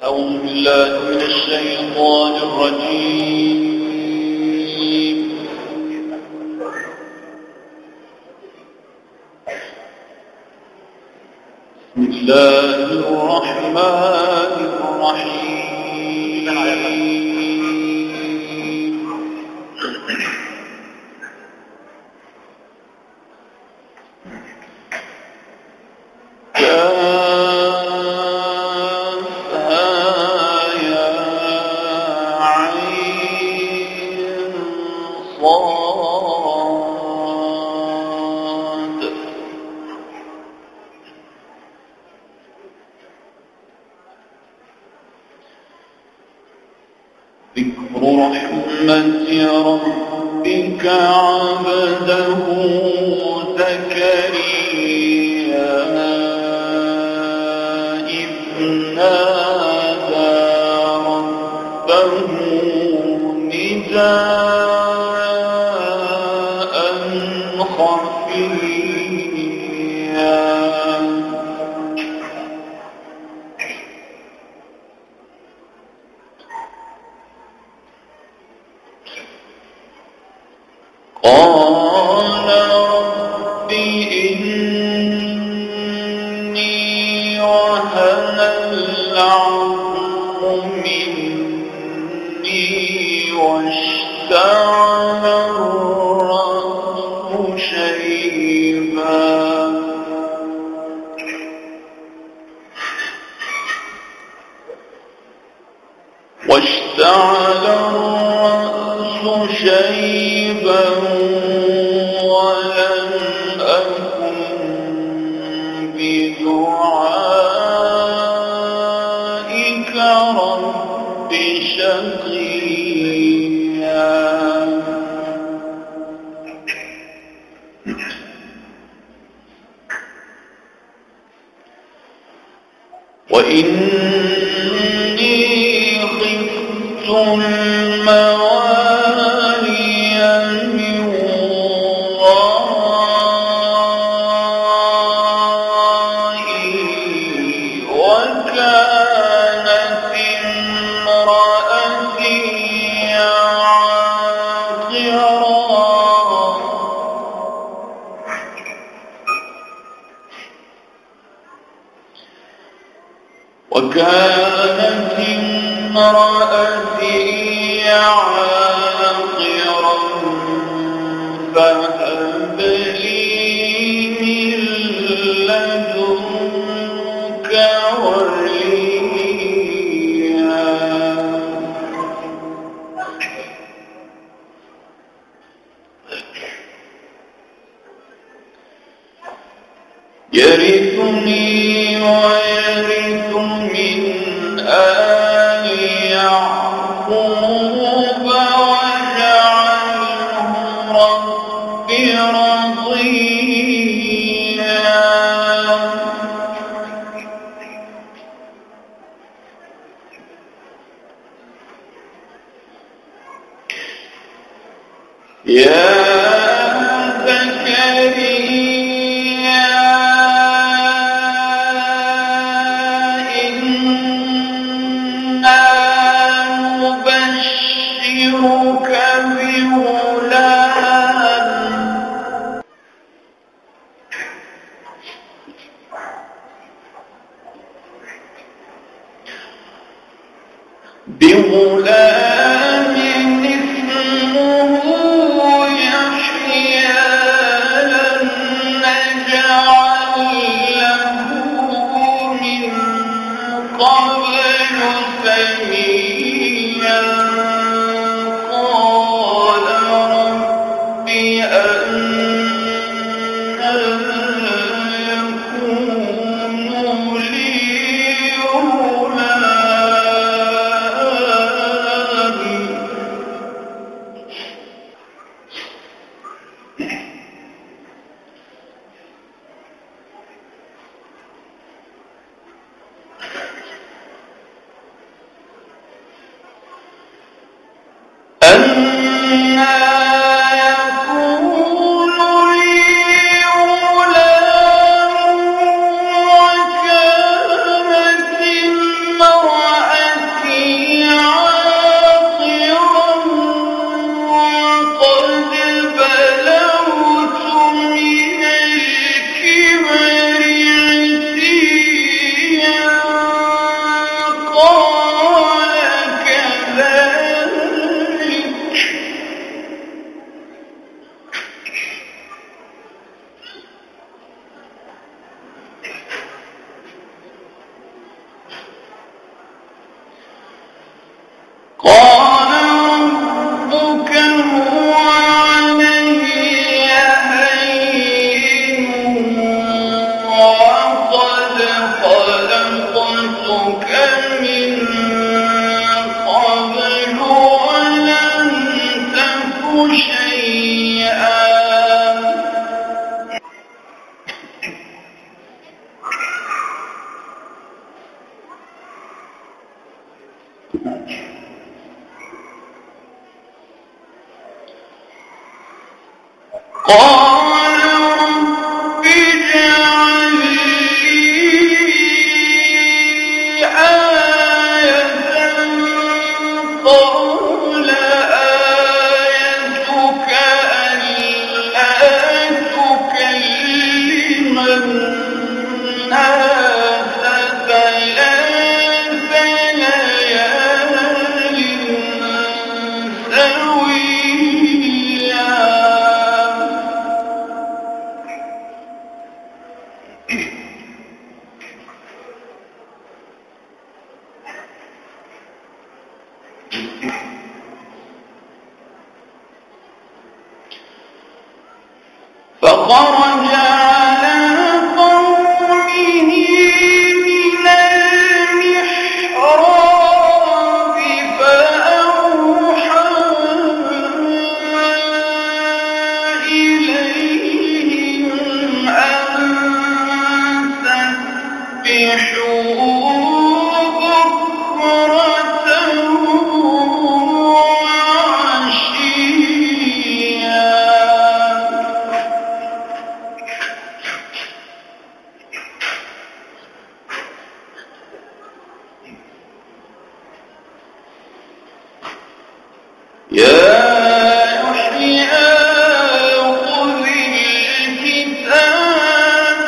أعوذ بالله من الشيطان الرجيم. بسم الله الرحمن الرحيم. ذكر رحمة ربك عبده زكريا إذ نادى ربه نداء خفيا قال رب إني وهن العظم مني واشتعل الرأس شيبا ولم أكن بدعائك رب شقيا وإني خفت الموالي من ورائي وكانت امرأتي عاقرا فهب لي من لدنك وليا يرثني ويرث من آل يعقوب واجعله رب رضيا يا زكريا إنا نبشرك بغلام اسمه يحيى لم نجعل له من قبل سميا قال رب أنى يكون لي غلام قال رب اجعل لي آية قال آيتك ألا تكلم الناس ثلاث ليال سويا. فخرج على قومه من المحراب فأوحى إليهم أن سبحوا بكرة وعشيا. يا يحيى خذ الكتاب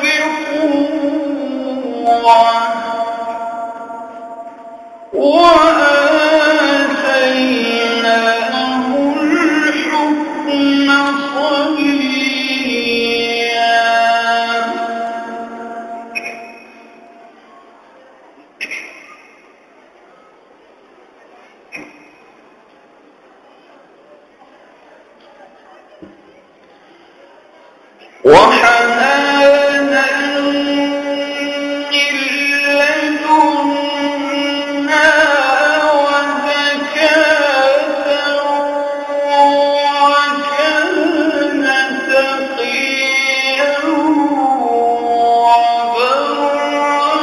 بقوة وآتيناه الحكم صبيا. وحنانا من لدنا وزكاة وكان تقيا وبرا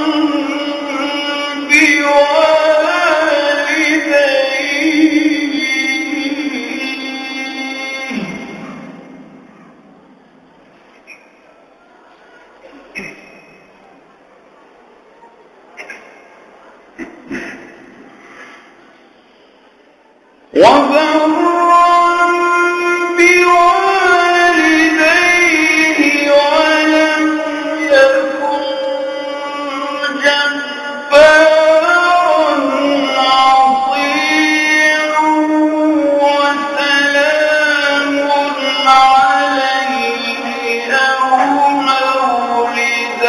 بوالديه. ولم يكن جبارا عصيا. وسلام عليه يوم ولد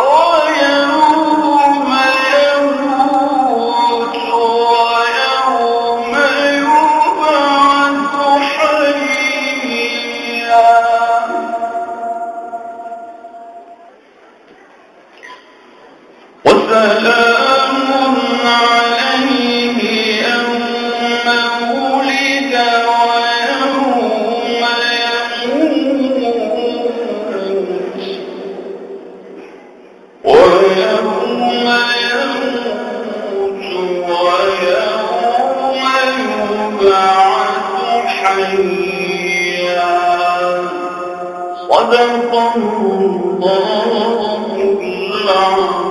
ويوم يموت ويوم يبعث حيا. وسلام عليه يوم ولد ويوم يموت ويوم يبعث حيا. صدق الله العظيم.